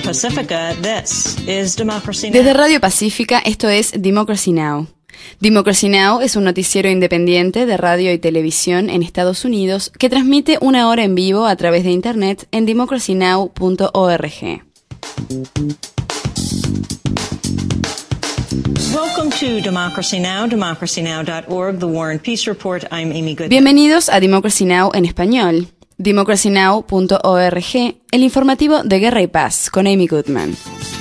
Pacifica, this is Democracy Now! Desde Radio Pacífica, esto es Democracy Now! Democracy Now! Es un noticiero independiente de radio y televisión en Estados Unidos que transmite 1 hora en vivo a través de internet en democracynow.org. Welcome to Democracy Now!, democracynow.org, The War and Peace Report. I'm Amy Goodman. Bienvenidos a Democracy Now! En español. democracynow.org, el informativo de Guerra y Paz, con Amy Goodman.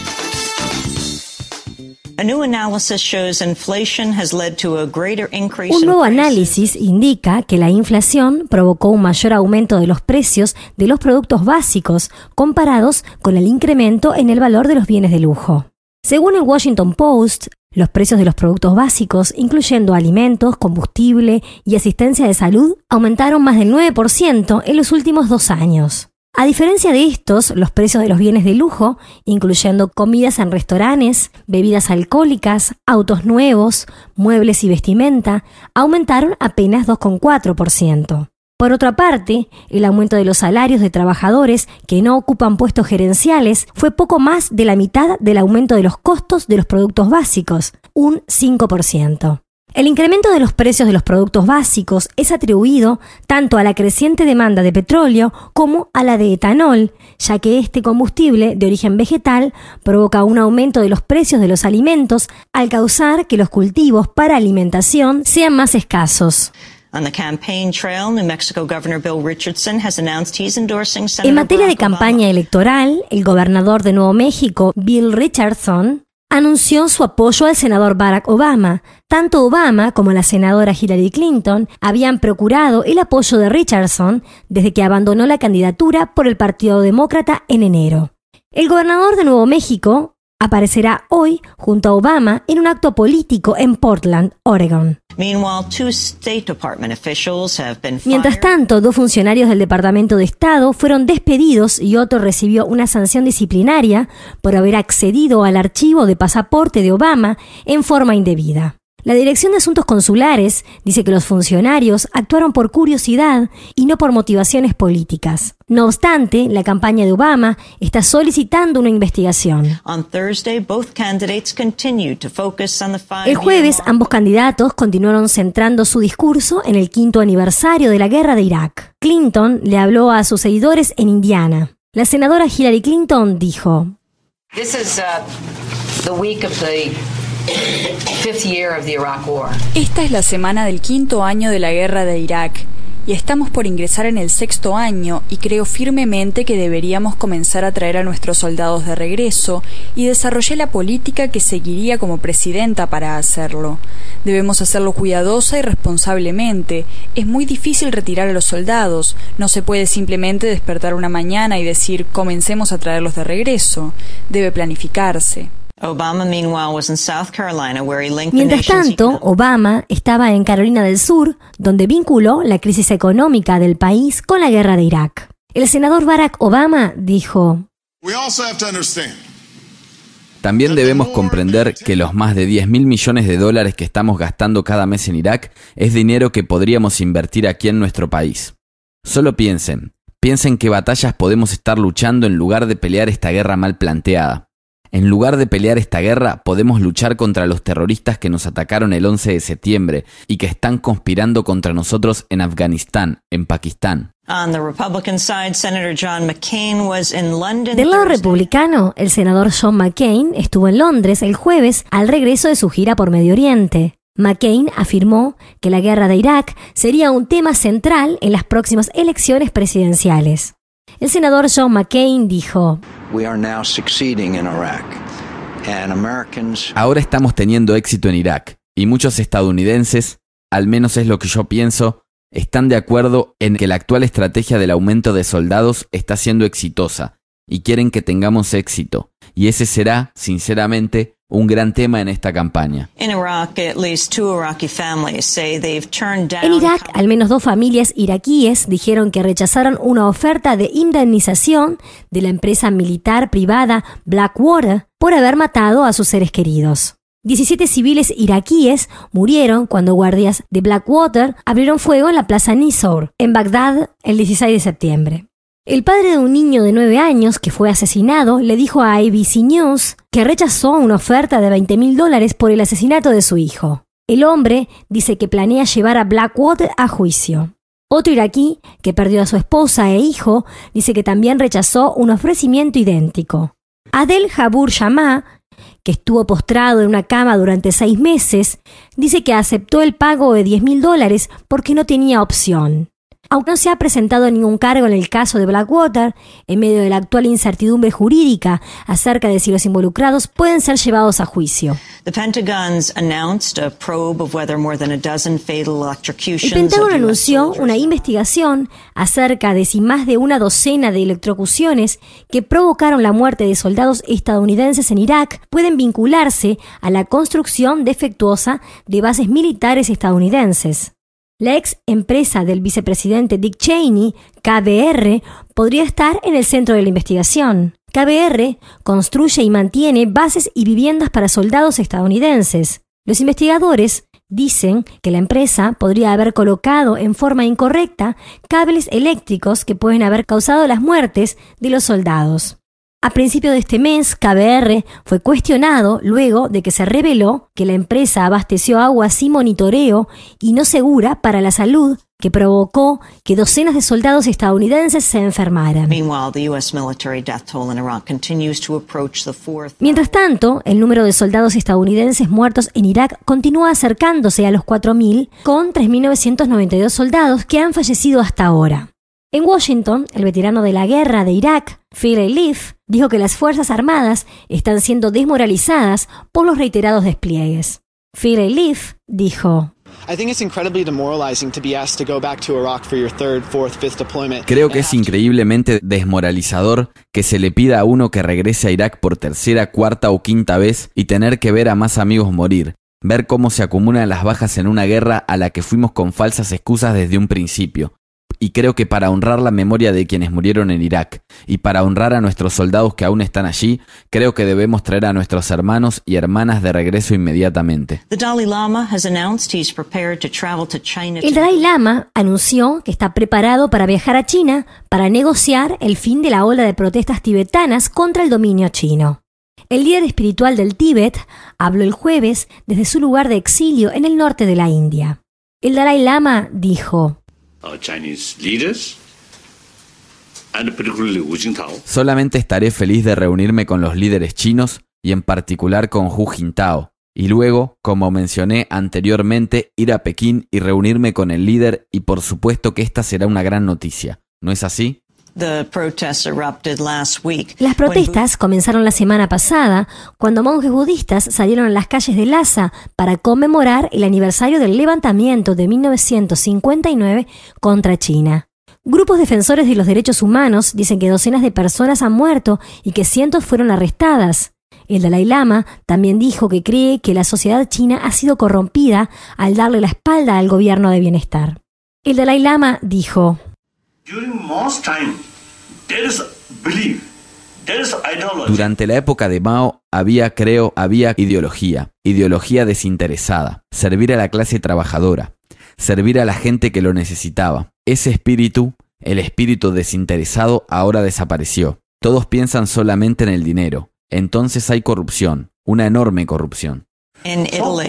Un nuevo análisis indica que la inflación provocó un mayor aumento de los precios de los productos básicos comparados con el incremento en el valor de los bienes de lujo. Según el Washington Post, los precios de los productos básicos, incluyendo alimentos, combustible y asistencia de salud, aumentaron más del 9% en los últimos 2 años. A diferencia de estos, los precios de los bienes de lujo, incluyendo comidas en restaurantes, bebidas alcohólicas, autos nuevos, muebles y vestimenta, aumentaron apenas 2,4%. Por otra parte, el aumento de los salarios de trabajadores que no ocupan puestos gerenciales fue poco más de la mitad del aumento de los costos de los productos básicos, un 5%. El incremento de los precios de los productos básicos es atribuido tanto a la creciente demanda de petróleo como a la de etanol, ya que este combustible de origen vegetal provoca un aumento de los precios de los alimentos al causar que los cultivos para alimentación sean más escasos. En materia de campaña electoral, el gobernador de Nuevo México, Bill Richardson, anunció su apoyo al senador Barack Obama. Tanto Obama como la senadora Hillary Clinton habían procurado el apoyo de Richardson desde que abandonó la candidatura por el Partido Demócrata en enero. El gobernador de Nuevo México aparecerá hoy junto a Obama en un acto político en Portland, Oregon. Mientras tanto, 2 funcionarios del Departamento de Estado fueron despedidos y otro recibió una sanción disciplinaria por haber accedido al archivo de pasaporte de Obama en forma indebida. La Dirección de Asuntos Consulares dice que los funcionarios actuaron por curiosidad y no por motivaciones políticas. No obstante, la campaña de Obama está solicitando una investigación. El jueves, ambos candidatos continuaron centrando su discurso en el 5º aniversario de la guerra de Irak. Clinton le habló a sus seguidores en Indiana. La senadora Hillary Clinton dijo: This is the week of the 5th year of the Iraq War. Esta es la semana del 5º año de la guerra de Irak y estamos por ingresar en el 6º año y creo firmemente que deberíamos comenzar a traer a nuestros soldados de regreso y desarrollé la política que seguiría como presidenta para hacerlo. Debemos hacerlo cuidadosa y responsablemente. Es muy difícil retirar a los soldados. No se puede simplemente despertar una mañana y decir comencemos a traerlos de regreso. Debe planificarse. Mientras tanto, Obama estaba en Carolina del Sur, donde vinculó la crisis económica del país con la guerra de Irak. El senador Barack Obama dijo: También debemos comprender que los más de $10.000 millones que estamos gastando cada mes en Irak es dinero que podríamos invertir aquí en nuestro país. Solo piensen qué batallas podemos estar luchando en lugar de pelear esta guerra mal planteada. En lugar de pelear esta guerra, podemos luchar contra los terroristas que nos atacaron el 11 de septiembre y que están conspirando contra nosotros en Afganistán, en Pakistán. Del lado republicano, el senador John McCain estuvo en Londres el jueves al regreso de su gira por Medio Oriente. McCain afirmó que la guerra de Irak sería un tema central en las próximas elecciones presidenciales. El senador John McCain dijo: Ahora estamos teniendo éxito en Irak y muchos estadounidenses, al menos es lo que yo pienso, están de acuerdo en que la actual estrategia del aumento de soldados está siendo exitosa y quieren que tengamos éxito. Y ese será, sinceramente, un gran tema en esta campaña. En Irak, al menos 2 familias iraquíes dijeron que rechazaron una oferta de indemnización de la empresa militar privada Blackwater por haber matado a sus seres queridos. 17 civiles iraquíes murieron cuando guardias de Blackwater abrieron fuego en la plaza Nisour, en Bagdad, el 16 de septiembre. El padre de un niño de 9 años que fue asesinado le dijo a ABC News que rechazó una oferta de $20,000 por el asesinato de su hijo. El hombre dice que planea llevar a Blackwater a juicio. Otro iraquí, que perdió a su esposa e hijo, dice que también rechazó un ofrecimiento idéntico. Adel Jabur Shammah, que estuvo postrado en una cama durante 6 meses, dice que aceptó el pago de $10,000 porque no tenía opción. Aunque no se ha presentado ningún cargo en el caso de Blackwater, en medio de la actual incertidumbre jurídica acerca de si los involucrados pueden ser llevados a juicio. El Pentágono anunció una investigación acerca de si más de una docena de electrocuciones que provocaron la muerte de soldados estadounidenses en Irak pueden vincularse a la construcción defectuosa de bases militares estadounidenses. La ex empresa del vicepresidente Dick Cheney, KBR, podría estar en el centro de la investigación. KBR construye y mantiene bases y viviendas para soldados estadounidenses. Los investigadores dicen que la empresa podría haber colocado en forma incorrecta cables eléctricos que pueden haber causado las muertes de los soldados. A principios de este mes, KBR fue cuestionado luego de que se reveló que la empresa abasteció agua sin monitoreo y no segura para la salud, que provocó que docenas de soldados estadounidenses se enfermaran. Mientras tanto, el número de soldados estadounidenses muertos en Irak continúa acercándose a los 4.000, con 3.992 soldados que han fallecido hasta ahora. En Washington, el veterano de la guerra de Irak, Phil Leaf, dijo que las Fuerzas Armadas están siendo desmoralizadas por los reiterados despliegues. Phil Leaf dijo: Creo que es increíblemente desmoralizador que se le pida a uno que regrese a Irak por tercera, cuarta o quinta vez y tener que ver a más amigos morir, ver cómo se acumulan las bajas en una guerra a la que fuimos con falsas excusas desde un principio. Y creo que para honrar la memoria de quienes murieron en Irak y para honrar a nuestros soldados que aún están allí, creo que debemos traer a nuestros hermanos y hermanas de regreso inmediatamente. El Dalai Lama anunció que está preparado para viajar a China para negociar el fin de la ola de protestas tibetanas contra el dominio chino. El líder espiritual del Tíbet habló el jueves desde su lugar de exilio en el norte de la India. El Dalai Lama dijo: Solamente estaré feliz de reunirme con los líderes chinos y en particular con Hu Jintao, y luego, como mencioné anteriormente, ir a Pekín y reunirme con el líder, y por supuesto que esta será una gran noticia, ¿no es así? Las protestas comenzaron la semana pasada, cuando monjes budistas salieron a las calles de Lhasa para conmemorar el aniversario del levantamiento de 1959 contra China. Grupos defensores de los derechos humanos dicen que docenas de personas han muerto y que cientos fueron arrestadas. El Dalai Lama también dijo que cree que la sociedad china ha sido corrompida al darle la espalda al gobierno de bienestar. El Dalai Lama dijo: Durante la época de Mao había ideología desinteresada, servir a la clase trabajadora, servir a la gente que lo necesitaba. Ese espíritu, el espíritu desinteresado, ahora desapareció. Todos piensan solamente en el dinero. Entonces hay corrupción, una enorme corrupción. En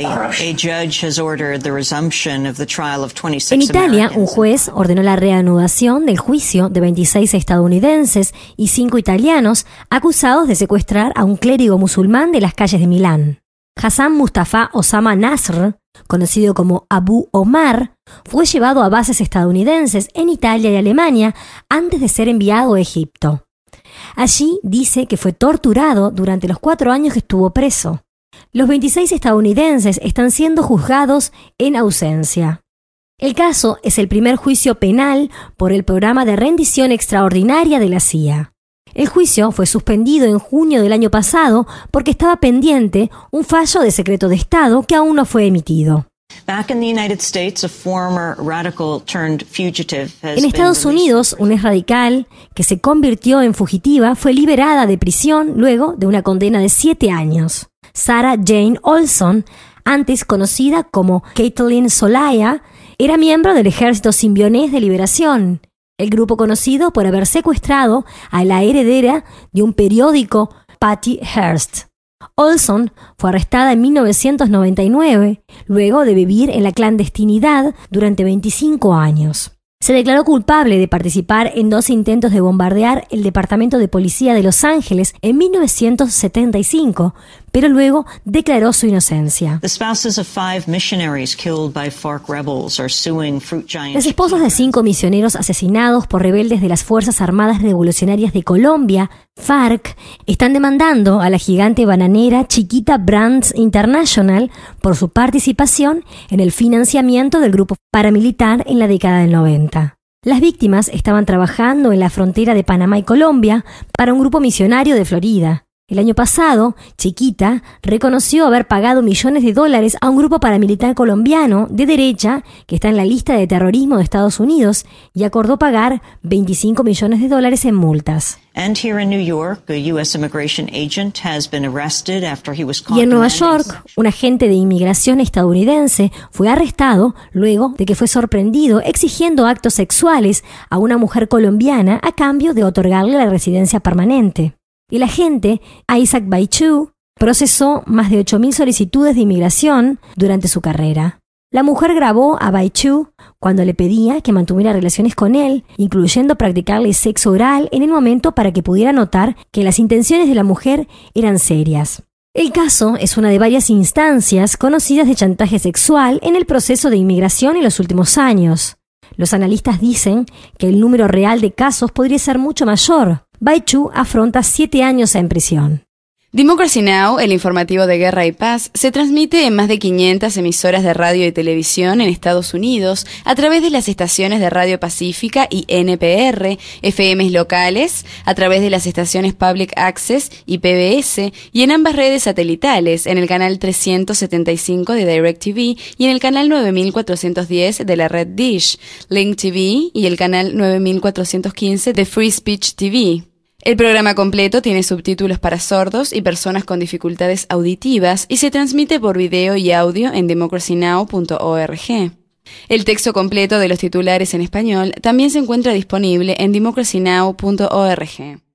Italia, un juez ordenó la reanudación del juicio de 26 estadounidenses y 5 italianos acusados de secuestrar a un clérigo musulmán de las calles de Milán. Hassan Mustafa Osama Nasr, conocido como Abu Omar, fue llevado a bases estadounidenses en Italia y Alemania antes de ser enviado a Egipto. Allí dice que fue torturado durante los 4 años que estuvo preso. Los 26 estadounidenses están siendo juzgados en ausencia. El caso es el primer juicio penal por el programa de rendición extraordinaria de la CIA. El juicio fue suspendido en junio del año pasado porque estaba pendiente un fallo de secreto de Estado que aún no fue emitido. En Estados Unidos, una ex radical que se convirtió en fugitiva fue liberada de prisión luego de una condena de 7 años. Sarah Jane Olson, antes conocida como Caitlin Solaya, era miembro del Ejército Symbionese de Liberación. El grupo conocido por haber secuestrado a la heredera de un periódico, Patty Hearst. Olson fue arrestada en 1999, luego de vivir en la clandestinidad durante 25 años. Se declaró culpable de participar en 2 intentos de bombardear el Departamento de Policía de Los Ángeles en 1975, pero luego declaró su inocencia. Las esposas de 5 misioneros asesinados por rebeldes de las Fuerzas Armadas Revolucionarias de Colombia, FARC, están demandando a la gigante bananera Chiquita Brands International por su participación en el financiamiento del grupo paramilitar en la década del 90. Las víctimas estaban trabajando en la frontera de Panamá y Colombia para un grupo misionario de Florida. El año pasado, Chiquita reconoció haber pagado millones de dólares a un grupo paramilitar colombiano de derecha que está en la lista de terrorismo de Estados Unidos y acordó pagar $25 millones en multas. Y en Nueva York, un agente de inmigración estadounidense fue arrestado luego de que fue sorprendido exigiendo actos sexuales a una mujer colombiana a cambio de otorgarle la residencia permanente. El agente, Isaac Baichu, procesó más de 8.000 solicitudes de inmigración durante su carrera. La mujer grabó a Baichu cuando le pedía que mantuviera relaciones con él, incluyendo practicarle sexo oral en el momento para que pudiera notar que las intenciones de la mujer eran serias. El caso es una de varias instancias conocidas de chantaje sexual en el proceso de inmigración en los últimos años. Los analistas dicen que el número real de casos podría ser mucho mayor. Baichu afronta 7 años en prisión. Democracy Now!, el informativo de Guerra y Paz, se transmite en más de 500 emisoras de radio y televisión en Estados Unidos a través de las estaciones de Radio Pacífica y NPR, FMs locales, a través de las estaciones Public Access y PBS, y en ambas redes satelitales, en el canal 375 de DirecTV y en el canal 9410 de la red Dish, Link TV y el canal 9415 de Free Speech TV. El programa completo tiene subtítulos para sordos y personas con dificultades auditivas y se transmite por video y audio en democracynow.org. El texto completo de los titulares en español también se encuentra disponible en democracynow.org.